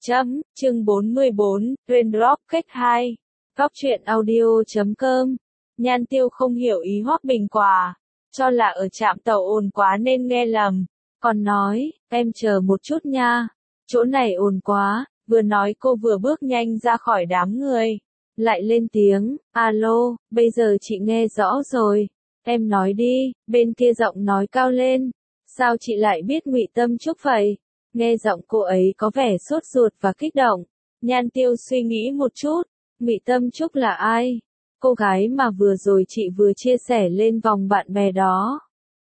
Chương 44, Raindrop Cake 2. Góc truyện audio.com. Nhan Tiêu không hiểu ý Hoắc Bình Quả, cho là ở trạm tàu ồn quá nên nghe lầm, còn nói, em chờ một chút nha, chỗ này ồn quá, vừa nói cô vừa bước nhanh ra khỏi đám người, lại lên tiếng, alo, bây giờ chị nghe rõ rồi, em nói đi, bên kia giọng nói cao lên, sao chị lại biết Ngụy Tâm Trúc vậy? Nghe giọng cô ấy có vẻ sốt ruột và kích động. Nhan Tiêu suy nghĩ một chút, Ngụy Tâm Trúc là ai? Cô gái mà vừa rồi chị vừa chia sẻ lên vòng bạn bè đó.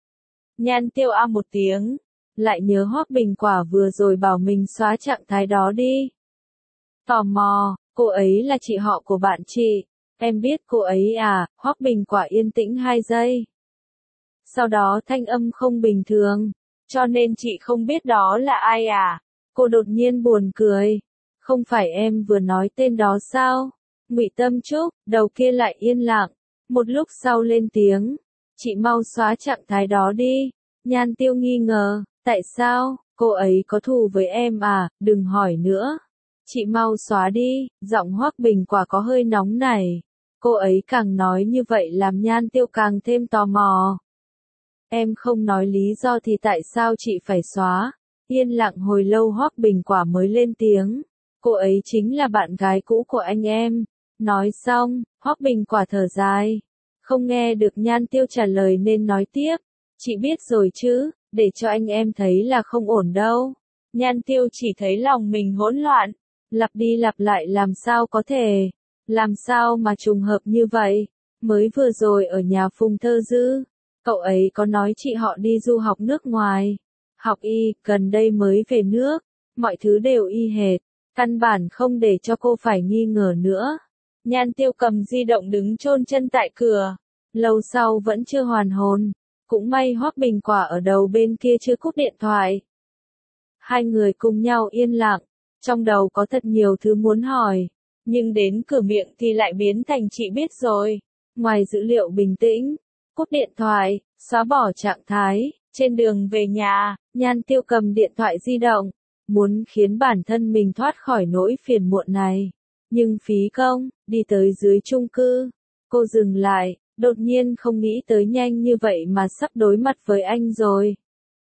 Nhan Tiêu a một tiếng, lại nhớ Hoắc Bình Quả vừa rồi bảo mình xóa trạng thái đó đi. Tò mò, cô ấy là chị họ của bạn chị, em biết cô ấy à? Hoắc Bình Quả yên tĩnh 2 giây. Sau đó thanh âm không bình thường. Cho nên chị không biết đó là ai à? Cô đột nhiên buồn cười. Không phải em vừa nói tên đó sao? Ngụy Tâm Trúc, đầu kia lại yên lặng. Một lúc sau lên tiếng. Chị mau xóa trạng thái đó đi. Nhan Tiêu nghi ngờ. Tại sao? Cô ấy có thù với em à? Đừng hỏi nữa. Chị mau xóa đi. Giọng Hoắc Bình Quả có hơi nóng nảy. Cô ấy càng nói như vậy làm Nhan Tiêu càng thêm tò mò. Em không nói lý do thì tại sao chị phải xóa? Yên lặng hồi lâu Hoắc Bình Quả mới lên tiếng. Cô ấy chính là bạn gái cũ của anh em. Nói xong, Hoắc Bình Quả thở dài. Không nghe được Nhan Tiêu trả lời nên nói tiếp. Chị biết rồi chứ, để cho anh em thấy là không ổn đâu. Nhan Tiêu chỉ thấy lòng mình hỗn loạn. Lặp đi lặp lại làm sao có thể. Làm sao mà trùng hợp như vậy. Mới vừa rồi ở nhà Phùng Thơ Dư. Cậu ấy có nói chị họ đi du học nước ngoài, học y, gần đây mới về nước, mọi thứ đều y hệt, căn bản không để cho cô phải nghi ngờ nữa. Nhan Tiêu cầm di động đứng chôn chân tại cửa, lâu sau vẫn chưa hoàn hồn, cũng may Hoắc Bình Quả ở đầu bên kia chưa cúp điện thoại. Hai người cùng nhau yên lặng, trong đầu có thật nhiều thứ muốn hỏi, nhưng đến cửa miệng thì lại biến thành chị biết rồi, ngoài dữ liệu bình tĩnh. Cúp điện thoại, xóa bỏ trạng thái, trên đường về nhà, Nhan Tiêu cầm điện thoại di động, muốn khiến bản thân mình thoát khỏi nỗi phiền muộn này. Nhưng phí công, đi tới dưới chung cư, cô dừng lại, đột nhiên không nghĩ tới nhanh như vậy mà sắp đối mặt với anh rồi.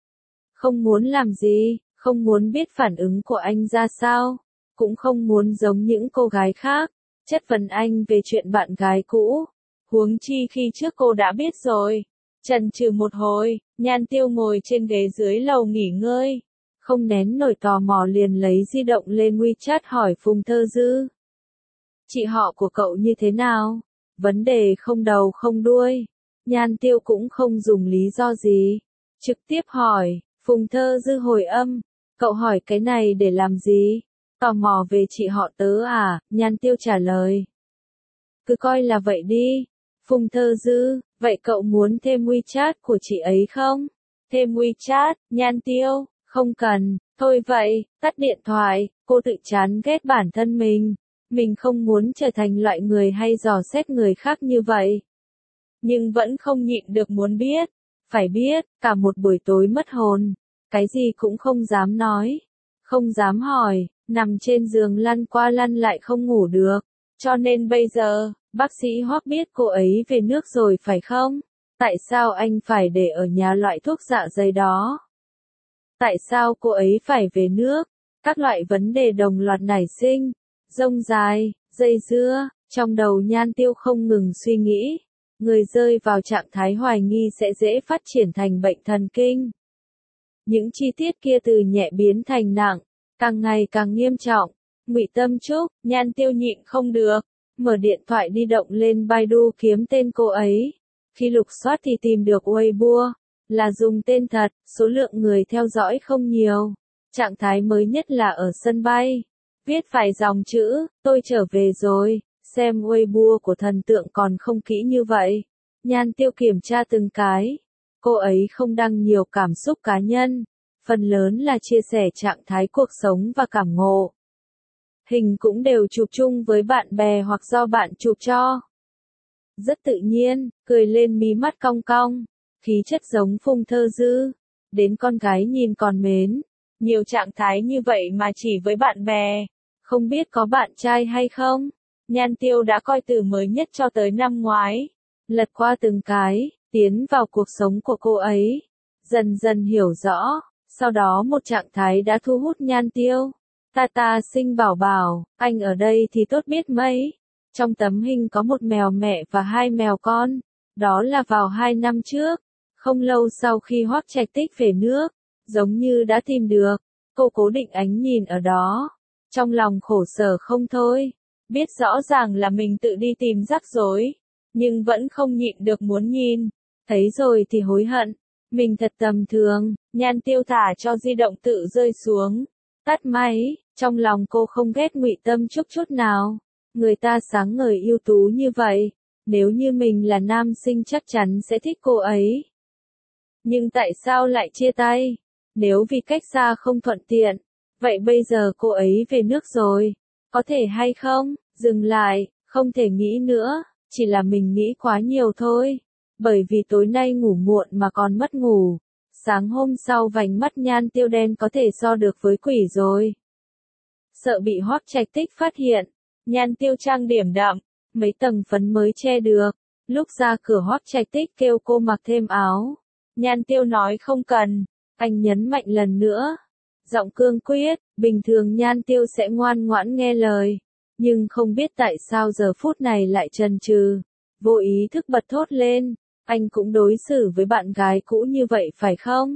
Không muốn làm gì, không muốn biết phản ứng của anh ra sao, cũng không muốn giống những cô gái khác, chất vấn anh về chuyện bạn gái cũ. Huống chi khi trước cô đã biết rồi. Chần chừ một hồi, Nhan Tiêu ngồi trên ghế dưới lầu nghỉ ngơi. Không nén nổi tò mò liền lấy di động lên WeChat hỏi Phùng Thơ Dư. Chị họ của cậu như thế nào? Vấn đề không đầu không đuôi. Nhan Tiêu cũng không dùng lý do gì. Trực tiếp hỏi, Phùng Thơ Dư hồi âm. Cậu hỏi cái này để làm gì? Tò mò về chị họ tớ à? Nhan Tiêu trả lời. Cứ coi là vậy đi. Phùng Thơ Dư, vậy cậu muốn thêm WeChat của chị ấy không? Thêm WeChat, Nhan Tiêu, không cần, thôi vậy, tắt điện thoại, cô tự chán ghét bản thân mình không muốn trở thành loại người hay dò xét người khác như vậy. Nhưng vẫn không nhịn được muốn biết, phải biết, cả một buổi tối mất hồn, cái gì cũng không dám nói, không dám hỏi, nằm trên giường lăn qua lăn lại không ngủ được, cho nên bây giờ. Bác sĩ Hoắc biết cô ấy về nước rồi phải không? Tại sao anh phải để ở nhà loại thuốc dạ dày đó? Tại sao cô ấy phải về nước? Các loại vấn đề đồng loạt nảy sinh, rông dài, dây dưa, trong đầu Nhan Tiêu không ngừng suy nghĩ. Người rơi vào trạng thái hoài nghi sẽ dễ phát triển thành bệnh thần kinh. Những chi tiết kia từ nhẹ biến thành nặng, càng ngày càng nghiêm trọng. Ngụy Tâm Trúc, Nhan Tiêu nhịn không được. Mở điện thoại di động lên Baidu kiếm tên cô ấy. Khi lục soát thì tìm được Weibo, là dùng tên thật, số lượng người theo dõi không nhiều. Trạng thái mới nhất là ở sân bay. Viết vài dòng chữ, tôi trở về rồi, xem Weibo của thần tượng còn không kỹ như vậy. Nhan Tiêu kiểm tra từng cái. Cô ấy không đăng nhiều cảm xúc cá nhân, phần lớn là chia sẻ trạng thái cuộc sống và cảm ngộ. Hình cũng đều chụp chung với bạn bè hoặc do bạn chụp cho. Rất tự nhiên, cười lên mí mắt cong cong, khí chất giống Phùng Thơ Dư, đến con gái nhìn còn mến. Nhiều trạng thái như vậy mà chỉ với bạn bè. Không biết có bạn trai hay không? Nhan Tiêu đã coi từ mới nhất cho tới năm ngoái. Lật qua từng cái, tiến vào cuộc sống của cô ấy. Dần dần hiểu rõ. Sau đó một trạng thái đã thu hút Nhan Tiêu. Ta sinh bảo bảo, anh ở đây thì tốt biết mấy. Trong tấm hình có một mèo mẹ và hai mèo con. Đó là vào 2 năm trước. Không lâu sau khi Hoắc Trạch Tích về nước, giống như đã tìm được, cô cố định ánh nhìn ở đó. Trong lòng khổ sở không thôi. Biết rõ ràng là mình tự đi tìm rắc rối. Nhưng vẫn không nhịn được muốn nhìn. Thấy rồi thì hối hận. Mình thật tầm thường. Nhan Tiêu thả cho di động tự rơi xuống. Tắt máy. Trong lòng cô không ghét Ngụy Tâm Trúc chút nào. Người ta sáng ngời ưu tú như vậy. Nếu như mình là nam sinh chắc chắn sẽ thích cô ấy. Nhưng tại sao lại chia tay? Nếu vì cách xa không thuận tiện. Vậy bây giờ cô ấy về nước rồi. Có thể hay không? Dừng lại. Không thể nghĩ nữa. Chỉ là mình nghĩ quá nhiều thôi. Bởi vì tối nay ngủ muộn mà còn mất ngủ. Sáng hôm sau vành mắt Nhan Tiêu đen có thể so được với quỷ rồi. Sợ bị Hoắc Trạch Tích phát hiện. Nhan Tiêu trang điểm đậm. Mấy tầng phấn mới che được. Lúc ra cửa Hoắc Trạch Tích kêu cô mặc thêm áo. Nhan Tiêu nói không cần. Anh nhấn mạnh lần nữa. Giọng cương quyết. Bình thường Nhan Tiêu sẽ ngoan ngoãn nghe lời. Nhưng không biết tại sao giờ phút này lại chần chừ. Vô ý thức bật thốt lên. Anh cũng đối xử với bạn gái cũ như vậy phải không?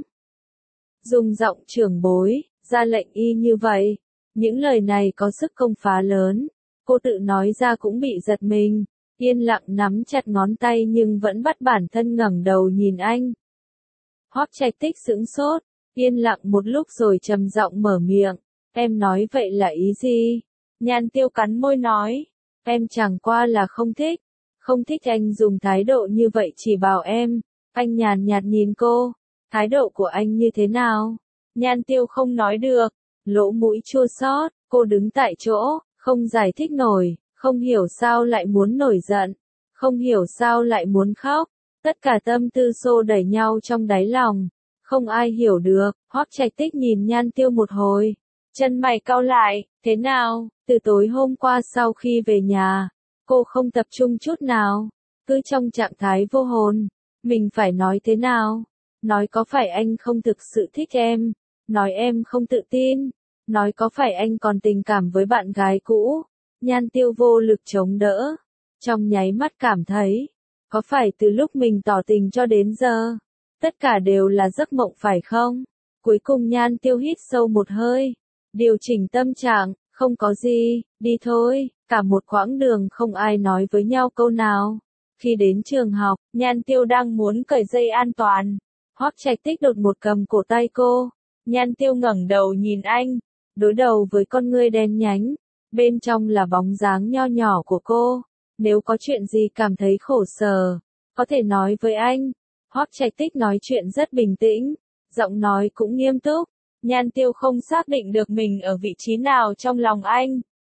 Dùng giọng trưởng bối, ra lệnh y như vậy. Những lời này có sức công phá lớn. Cô tự nói ra cũng bị giật mình. Yên lặng nắm chặt ngón tay nhưng vẫn bắt bản thân ngẩng đầu nhìn anh. Hoắc Trạch Tích sững sốt. Yên lặng một lúc rồi trầm giọng mở miệng. Em nói vậy là ý gì? Nhan Tiêu cắn môi nói. Em chẳng qua là không thích. Không thích anh dùng thái độ như vậy chỉ bảo em. Anh nhàn nhạt nhìn cô. Thái độ của anh như thế nào? Nhan Tiêu không nói được. Lỗ mũi chua xót. Cô đứng tại chỗ. Không giải thích nổi. Không hiểu sao lại muốn nổi giận. Không hiểu sao lại muốn khóc. Tất cả tâm tư xô đẩy nhau trong đáy lòng. Không ai hiểu được. Hoắc Trạch Tích nhìn Nhan Tiêu một hồi. Chân mày cau lại. Thế nào? Từ tối hôm qua sau khi về nhà. Cô không tập trung chút nào. Cứ trong trạng thái vô hồn. Mình phải nói thế nào? Nói có phải anh không thực sự thích em? Nói em không tự tin? Nói có phải anh còn tình cảm với bạn gái cũ? Nhan Tiêu vô lực chống đỡ. Trong nháy mắt cảm thấy. Có phải từ lúc mình tỏ tình cho đến giờ? Tất cả đều là giấc mộng phải không? Cuối cùng Nhan Tiêu hít sâu một hơi. Điều chỉnh tâm trạng. Không có gì, đi thôi. Cả một quãng đường không ai nói với nhau câu nào. Khi đến trường học, Nhan Tiêu đang muốn cởi dây an toàn. Hoắc Trạch Tích đột một cầm cổ tay cô. Nhan Tiêu ngẩng đầu nhìn anh. Đối đầu với con ngươi đen nhánh. Bên trong là bóng dáng nho nhỏ của cô. Nếu có chuyện gì cảm thấy khổ sở, có thể nói với anh. Hoắc Trạch Tích nói chuyện rất bình tĩnh. Giọng nói cũng nghiêm túc. Nhan Tiêu không xác định được mình ở vị trí nào trong lòng anh.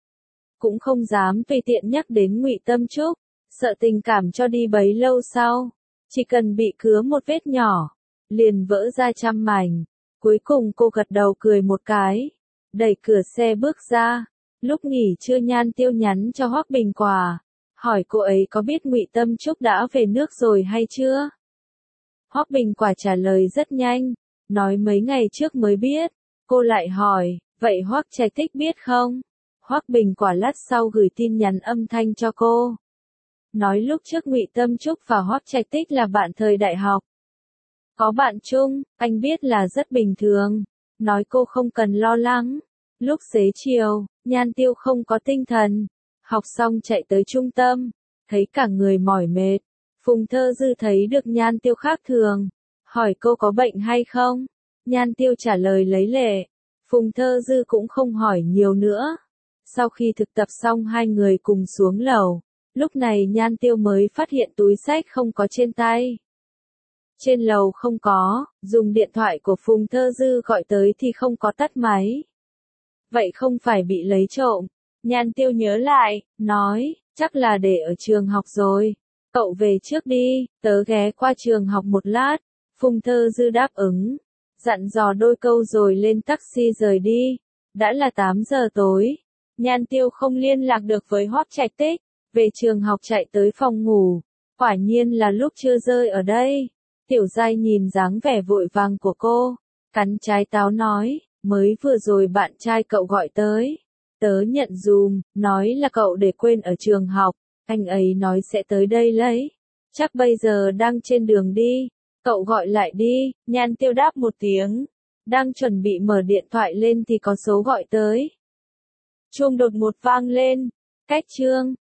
Cũng không dám tùy tiện nhắc đến Ngụy Tâm Trúc, sợ tình cảm cho đi bấy lâu sau, chỉ cần bị cứa một vết nhỏ, liền vỡ ra trăm mảnh. Cuối cùng cô gật đầu cười một cái, đẩy cửa xe bước ra. Lúc nghỉ trưa Nhan Tiêu nhắn cho Hoắc Bình Quả, hỏi cô ấy có biết Ngụy Tâm Trúc đã về nước rồi hay chưa. Hoắc Bình Quả trả lời rất nhanh, nói mấy ngày trước mới biết. Cô lại hỏi, vậy Hoắc Trạch Tích biết không? Hoắc Bình Quả lát sau gửi tin nhắn âm thanh cho cô. Nói lúc trước Ngụy Tâm Trúc và Hoắc Trạch Tích là bạn thời đại học. Có bạn chung, anh biết là rất bình thường. Nói cô không cần lo lắng. Lúc xế chiều, Nhan Tiêu không có tinh thần. Học xong chạy tới trung tâm. Thấy cả người mỏi mệt. Phùng Thơ Dư thấy được Nhan Tiêu khác thường. Hỏi cô có bệnh hay không? Nhan Tiêu trả lời lấy lệ. Phùng Thơ Dư cũng không hỏi nhiều nữa. Sau khi thực tập xong hai người cùng xuống lầu. Lúc này Nhan Tiêu mới phát hiện túi xách không có trên tay. Trên lầu không có, dùng điện thoại của Phùng Thơ Dư gọi tới thì không có tắt máy. Vậy không phải bị lấy trộm. Nhan Tiêu nhớ lại, nói, chắc là để ở trường học rồi. Cậu về trước đi, tớ ghé qua trường học một lát. Phùng Thơ Dư đáp ứng. Dặn dò đôi câu rồi lên taxi rời đi. Đã là 8 giờ tối. Nhan Tiêu không liên lạc được với Hoắc Trạch Tích. Về trường học chạy tới phòng ngủ. Quả nhiên là lúc chưa rơi ở đây. Tiểu Giai nhìn dáng vẻ vội vàng của cô. Cắn trái táo nói, mới vừa rồi bạn trai cậu gọi tới. Tớ nhận dùm, nói là cậu để quên ở trường học. Anh ấy nói sẽ tới đây lấy. Chắc bây giờ đang trên đường đi. Cậu gọi lại đi. Nhan Tiêu đáp một tiếng. Đang chuẩn bị mở điện thoại lên thì có số gọi tới. Chuông đột ngột vang lên. Cách chương.